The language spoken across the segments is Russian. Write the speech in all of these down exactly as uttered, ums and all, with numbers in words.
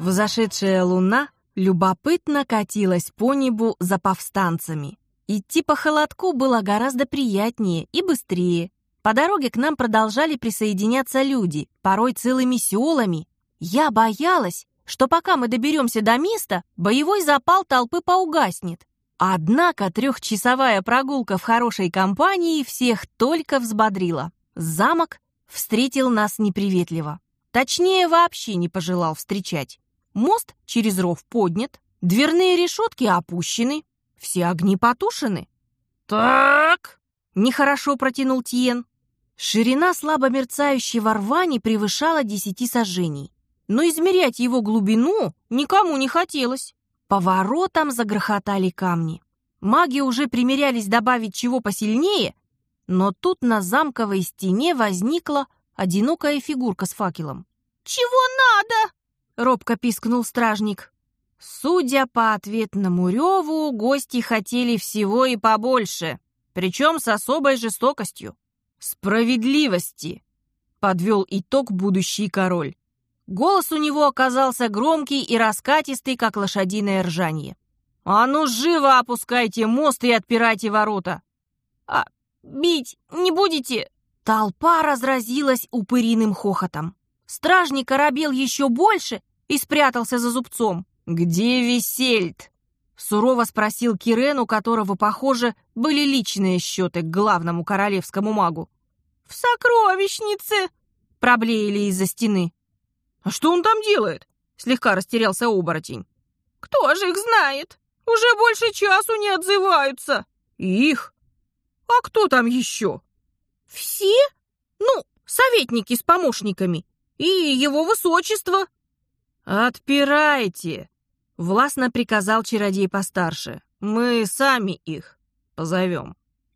Взошедшая луна любопытно катилась по небу за повстанцами. Идти по холодку было гораздо приятнее и быстрее. По дороге к нам продолжали присоединяться люди, порой целыми селами. Я боялась, что пока мы доберемся до места, боевой запал толпы поугаснет. Однако трехчасовая прогулка в хорошей компании всех только взбодрила. Замок встретил нас неприветливо. Точнее, вообще не пожелал встречать. Мост через ров поднят, дверные решетки опущены, все огни потушены. «Так!» — нехорошо протянул Тьен. Ширина слабо мерцающего рва не превышала десяти саженей, но измерять его глубину никому не хотелось. По воротам загрохотали камни. Маги уже примерялись добавить чего посильнее, но тут на замковой стене возникла одинокая фигурка с факелом. «Чего надо?» — робко пискнул стражник. Судя по ответному реву, гости хотели всего и побольше, причем с особой жестокостью. «Справедливости!» — подвел итог будущий король. Голос у него оказался громкий и раскатистый, как лошадиное ржанье. «А ну, живо опускайте мост и отпирайте ворота!» «А бить не будете?» Толпа разразилась упыриным хохотом. Стражник оробел еще больше и спрятался за зубцом. «Где Висельд?» — сурово спросил Кирен, у которого, похоже, были личные счеты к главному королевскому магу. «В сокровищнице!» — проблеяли из-за стены. «А что он там делает?» — слегка растерялся оборотень. «Кто же их знает? Уже больше часу не отзываются». «Их? А кто там еще?» «Все? Ну, советники с помощниками. И его высочество». «Отпирайте!» — властно приказал чародей постарше. «Мы сами их позовем».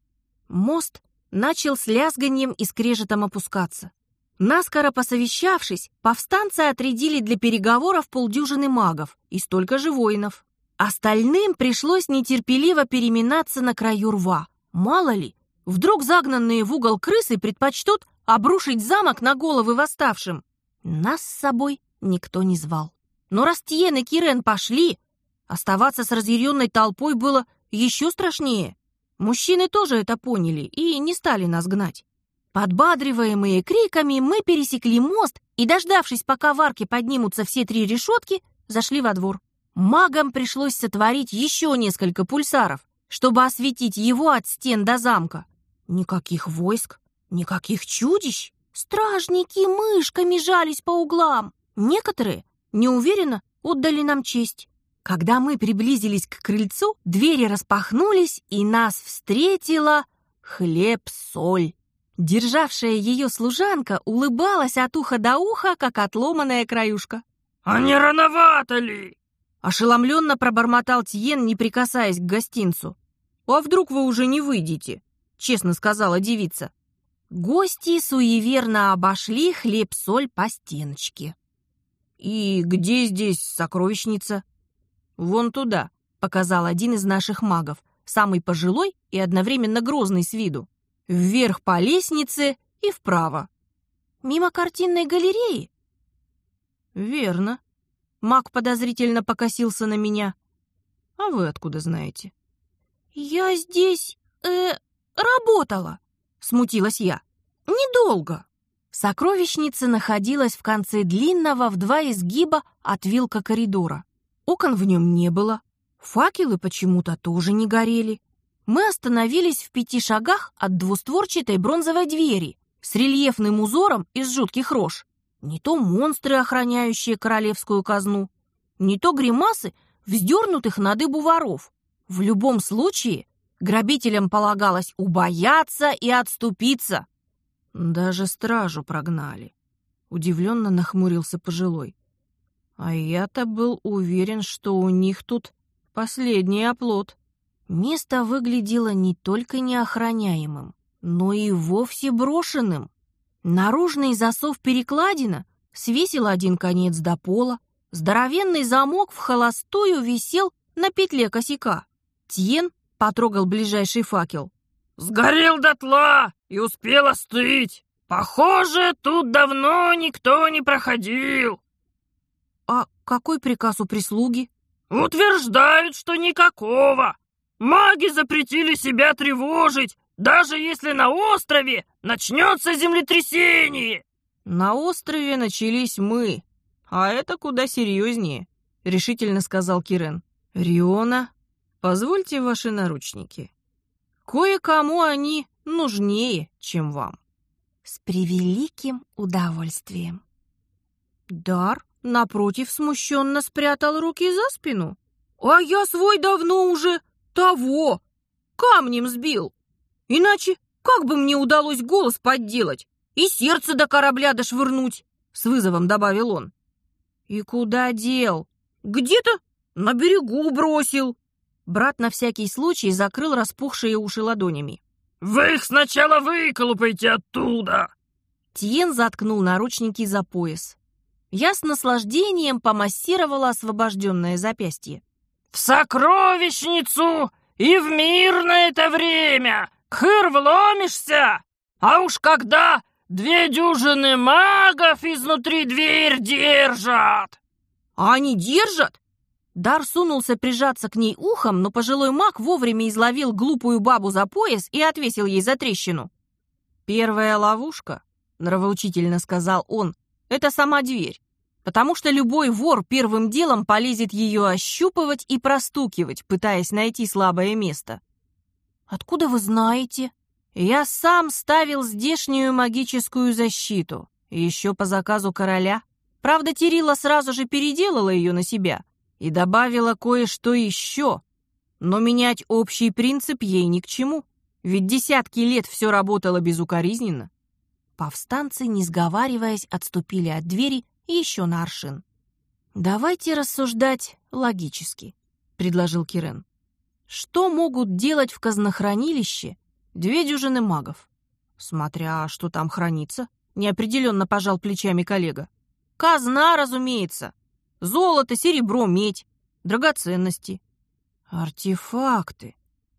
Мост начал с лязганьем и скрежетом опускаться. Наскоро посовещавшись, повстанцы отрядили для переговоров полдюжины магов и столько же воинов. Остальным пришлось нетерпеливо переминаться на краю рва. Мало ли, вдруг загнанные в угол крысы предпочтут обрушить замок на головы восставшим. Нас с собой никто не звал. Но раз Тьен и Кирен пошли, оставаться с разъяренной толпой было еще страшнее. Мужчины тоже это поняли и не стали нас гнать. Подбадриваемые криками, мы пересекли мост и, дождавшись, пока в арке поднимутся все три решетки, зашли во двор. Магам пришлось сотворить еще несколько пульсаров, чтобы осветить его от стен до замка. Никаких войск, никаких чудищ. Стражники мышками жались по углам. Некоторые неуверенно отдали нам честь. Когда мы приблизились к крыльцу, двери распахнулись, и нас встретила хлеб-соль. Державшая ее служанка улыбалась от уха до уха, как отломанная краюшка. «А не рановато ли?» Ошеломленно пробормотал Тьен, не прикасаясь к гостинцу. «А вдруг вы уже не выйдете?» — честно сказала девица. Гости суеверно обошли хлеб-соль по стеночке. «И где здесь сокровищница?» «Вон туда», — показал один из наших магов, самый пожилой и одновременно грозный с виду. «Вверх по лестнице и вправо». «Мимо картинной галереи?» «Верно». Маг подозрительно покосился на меня. «А вы откуда знаете?» «Я здесь, э, работала», — смутилась я. «Недолго». Сокровищница находилась в конце длинного в два изгиба от вилка коридора. Окон в нем не было, факелы почему-то тоже не горели. Мы остановились в пяти шагах от двустворчатой бронзовой двери с рельефным узором из жутких рож. Не то монстры, охраняющие королевскую казну, не то гримасы вздернутых на дыбу воров. В любом случае, грабителям полагалось убояться и отступиться. Даже стражу прогнали. Удивленно нахмурился пожилой. А я-то был уверен, что у них тут последний оплот. Место выглядело не только неохраняемым, но и вовсе брошенным. Наружный засов-перекладина свесил один конец до пола, здоровенный замок в холостую висел на петле косяка. Тьен потрогал ближайший факел. «Сгорел дотла и успел остыть. Похоже, тут давно никто не проходил». «А какой приказ у прислуги? Утверждают, что никакого. Маги запретили себя тревожить, даже если на острове начнется землетрясение. На острове начались мы, а это куда серьезнее, решительно сказал Кирен. Риона, позвольте ваши наручники. Кое-кому они нужнее, чем вам. С превеликим удовольствием. Дар, напротив, смущенно спрятал руки за спину. А я свой давно уже того камнем сбил. Иначе как бы мне удалось голос подделать и сердце до корабля дошвырнуть? С вызовом добавил он. И куда дел? Где-то на берегу бросил. Брат на всякий случай закрыл распухшие уши ладонями. Вы их сначала выколупайте оттуда. Тиен заткнул наручники за пояс. Я с наслаждением помассировала освобожденное запястье. В сокровищницу и в мирное это время хыр вломишься, а уж когда две дюжины магов изнутри дверь держат. А они держат? Дар сунулся прижаться к ней ухом, но пожилой маг вовремя изловил глупую бабу за пояс и отвесил ей затрещину. «Первая ловушка», — нравоучительно сказал он, — «это сама дверь, потому что любой вор первым делом полезет ее ощупывать и простукивать, пытаясь найти слабое место». «Откуда вы знаете?» «Я сам ставил здешнюю магическую защиту, еще по заказу короля. Правда, Терила сразу же переделала ее на себя и добавила кое-что еще, но менять общий принцип ей ни к чему, ведь десятки лет все работало безукоризненно». Повстанцы, не сговариваясь, отступили от двери еще на аршин. «Давайте рассуждать логически», — предложил Кирен. «Что могут делать в казнохранилище две дюжины магов?» «Смотря что там хранится», — неопределенно пожал плечами коллега. «Казна, разумеется. Золото, серебро, медь, драгоценности. Артефакты.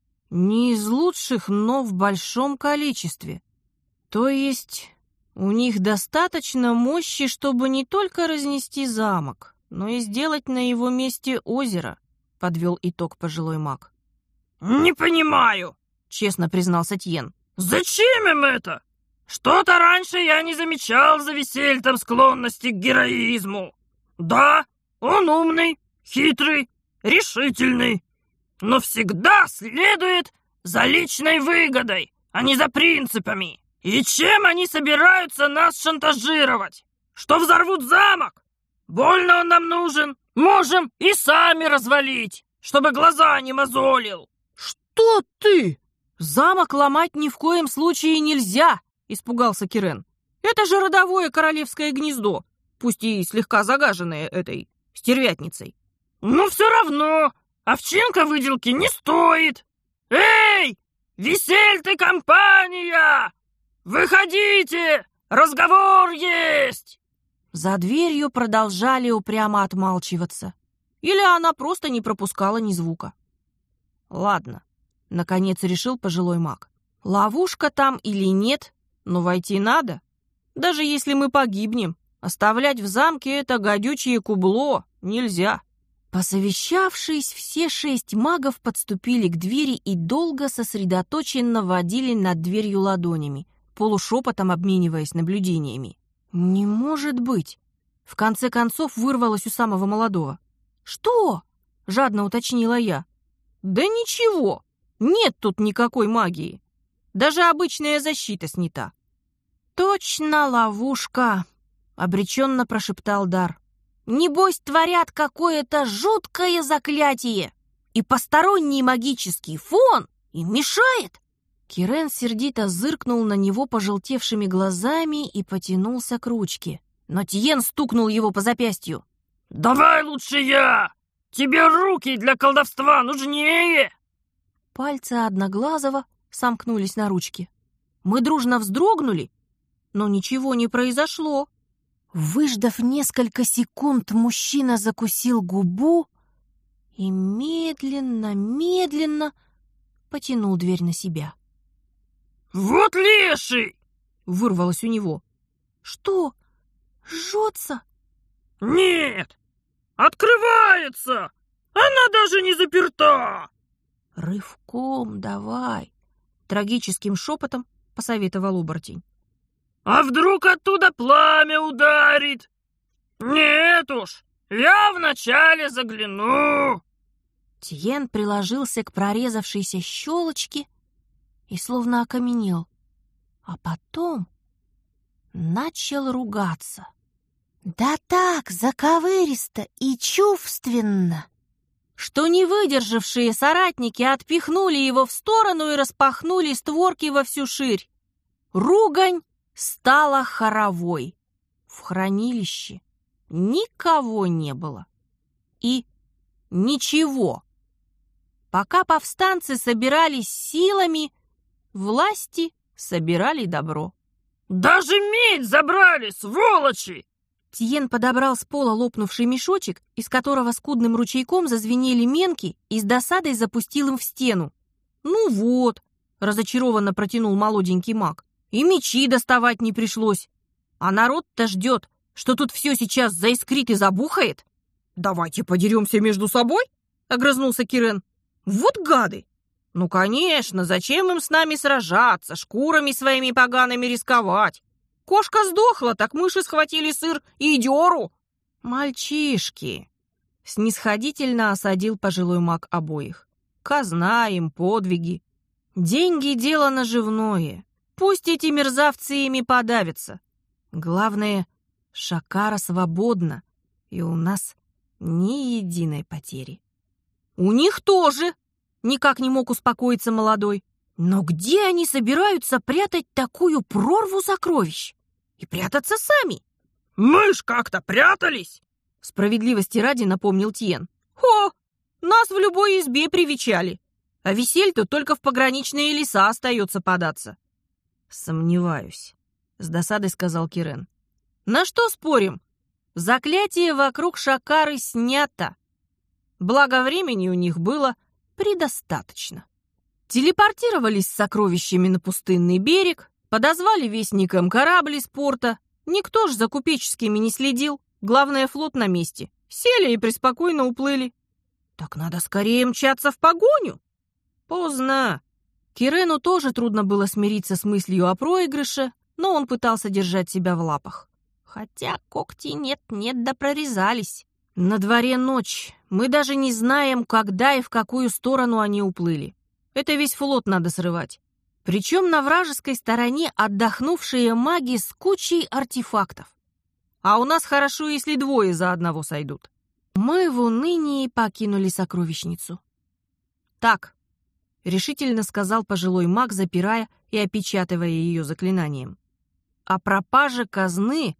Не из лучших, но в большом количестве. То есть у них достаточно мощи, чтобы не только разнести замок, но и сделать на его месте озеро», — подвел итог пожилой маг. «Не понимаю», — честно признался Тьен. «Зачем им это? Что-то раньше я не замечал за Висельтом склонности к героизму. Да, он умный, хитрый, решительный, но всегда следует за личной выгодой, а не за принципами. И чем они собираются нас шантажировать? Что взорвут замок? Больно он нам нужен. Можем и сами развалить, чтобы глаза не мозолил». «Что ты? Замок ломать ни в коем случае нельзя!» — испугался Кирен. «Это же родовое королевское гнездо, пусть и слегка загаженное этой стервятницей». «Ну все равно, овчинка выделки не стоит. Эй, Висельт и компания! Выходите, разговор есть!» За дверью продолжали упрямо отмалчиваться. Или она просто не пропускала ни звука. «Ладно», — наконец решил пожилой маг. «Ловушка там или нет, но войти надо. Даже если мы погибнем, оставлять в замке это гадючее кубло нельзя». Посовещавшись, все шесть магов подступили к двери и долго сосредоточенно водили над дверью ладонями, полушепотом обмениваясь наблюдениями. «Не может быть!» В конце концов вырвалось у самого молодого. «Что?» — жадно уточнила я. «Да ничего, нет тут никакой магии. Даже обычная защита снята». «Точно ловушка!» — обреченно прошептал Дар. «Небось, творят какое-то жуткое заклятие, и посторонний магический фон им мешает!» Кирен сердито зыркнул на него пожелтевшими глазами и потянулся к ручке. Но Тиен стукнул его по запястью. «Давай лучше я! Тебе руки для колдовства нужнее!» Пальцы Одноглазого сомкнулись на ручке. Мы дружно вздрогнули, но ничего не произошло. Выждав несколько секунд, мужчина закусил губу и медленно-медленно потянул дверь на себя. «Вот леший!» — вырвалось у него. «Что, жжется?» «Нет, Открывается! Она даже не заперта!» «Рывком давай!» — трагическим шепотом посоветовал оборотень. «А вдруг оттуда пламя ударит? Нет уж, я вначале загляну!» Тиен приложился к прорезавшейся щелочке и словно окаменел, а потом начал ругаться. Да так заковыристо и чувственно, что не выдержавшие соратники отпихнули его в сторону и распахнули створки во всю ширь. Ругань стала хоровой. В хранилище никого не было. И ничего. Пока повстанцы собирались силами, власти собирали добро. «Даже медь забрали, сволочи!» Тиен подобрал с пола лопнувший мешочек, из которого скудным ручейком зазвенели менки, и с досадой запустил им в стену. «Ну вот», — разочарованно протянул молоденький маг, — «и мечи доставать не пришлось. А народ-то ждет, что тут все сейчас заискрит и забухает». «Давайте подеремся между собой», — огрызнулся Кирен. «Вот гады! Ну, конечно, зачем им с нами сражаться, шкурами своими погаными рисковать? Кошка сдохла, так мыши схватили сыр и дёру». «Мальчишки!» — снисходительно осадил пожилой маг обоих. «Казна им, подвиги. Деньги — дело наживное. Пусть эти мерзавцы ими подавятся. Главное, Шакара свободна, и у нас ни единой потери». «У них тоже!» — никак не мог успокоиться молодой. «Но где они собираются прятать такую прорву сокровищ? И прятаться сами?» «Мы ж как-то прятались!» — справедливости ради напомнил Тиен. «О, нас в любой избе привечали, а Весельту только в пограничные леса остается податься». «Сомневаюсь», — с досадой сказал Кирен. «На что спорим? Заклятие вокруг Шакары снято. Благо времени у них было предостаточно. Телепортировались с сокровищами на пустынный берег, подозвали вестникам корабль из порта. Никто ж за купеческими не следил. Главное, флот на месте. Сели и преспокойно уплыли. Так надо скорее мчаться в погоню». Поздно. Кирену тоже трудно было смириться с мыслью о проигрыше, но он пытался держать себя в лапах. Хотя когти нет-нет да прорезались. На дворе ночь. Мы даже не знаем, когда и в какую сторону они уплыли. Это весь флот надо срывать. Причем на вражеской стороне отдохнувшие маги с кучей артефактов. А у нас хорошо, если двое за одного сойдут. Мы в унынии покинули сокровищницу. «Так», — решительно сказал пожилой маг, запирая и опечатывая ее заклинанием. «О пропаже казны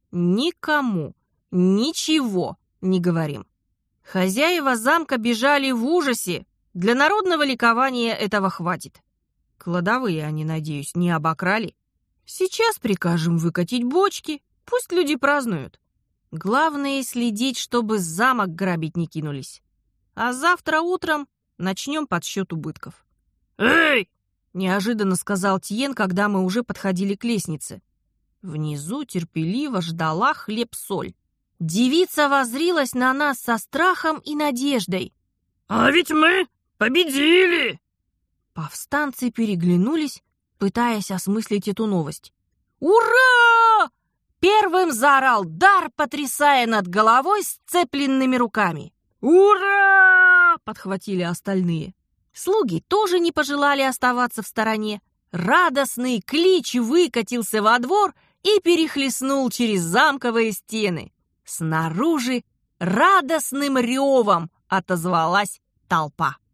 никому ничего не говорим. Хозяева замка бежали в ужасе. Для народного ликования этого хватит. Кладовые они, надеюсь, не обокрали. Сейчас прикажем выкатить бочки, пусть люди празднуют. Главное следить, чтобы замок грабить не кинулись. А завтра утром начнем подсчет убытков». «Эй!» — неожиданно сказал Тиен, когда мы уже подходили к лестнице. Внизу терпеливо ждала хлеб-соль. Девица воззрилась на нас со страхом и надеждой. «А ведь мы победили!» Повстанцы переглянулись, пытаясь осмыслить эту новость. «Ура!» — первым заорал Дар, потрясая над головой сцепленными руками. «Ура!» — подхватили остальные. Слуги тоже не пожелали оставаться в стороне. Радостный клич выкатился во двор и перехлестнул через замковые стены. Снаружи радостным ревом отозвалась толпа.